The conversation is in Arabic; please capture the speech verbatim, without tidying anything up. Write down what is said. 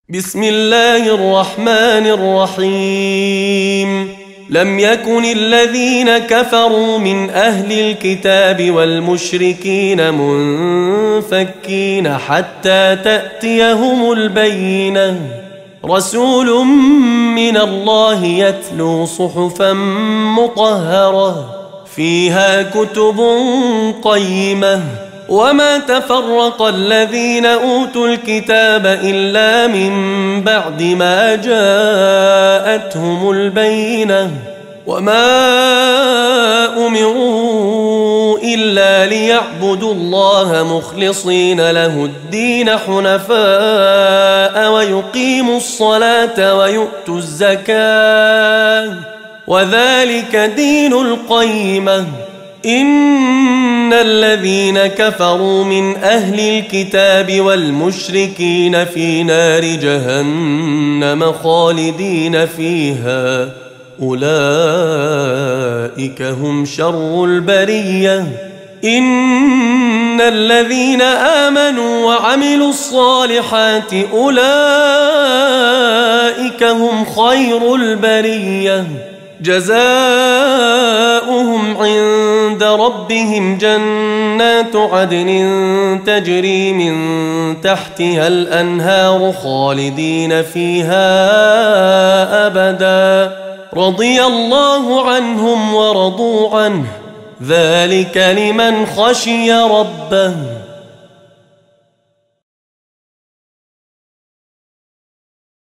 بسم الله الرحمن الرحيم. لم يكن الذين كفروا من أهل الكتاب والمشركين منفكين حتى تأتيهم البينة، رسول من الله يتلو صحفا مطهرة فيها كتب قيمة، وما تفرق الذين أوتوا الكتاب إلا من بعد ما جاءتهم البينة، وما أمروا إلا ليعبدوا الله مخلصين له الدين حنفاء ويقيموا الصلاة ويؤتوا الزكاة، وذلك دين القيمة. إن الذين كفروا من أهل الكتاب والمشركين في نار جهنم خالدين فيها، أولئك هم شر البرية. إن الذين آمنوا وعملوا الصالحات أولئك هم خير البرية، جزاؤهم عند ربهم جنات عدن تجري من تحتها الأنهار خالدين فيها أبدا، رضي الله عنهم ورضوا عنه، ذلك لمن خشي ربه.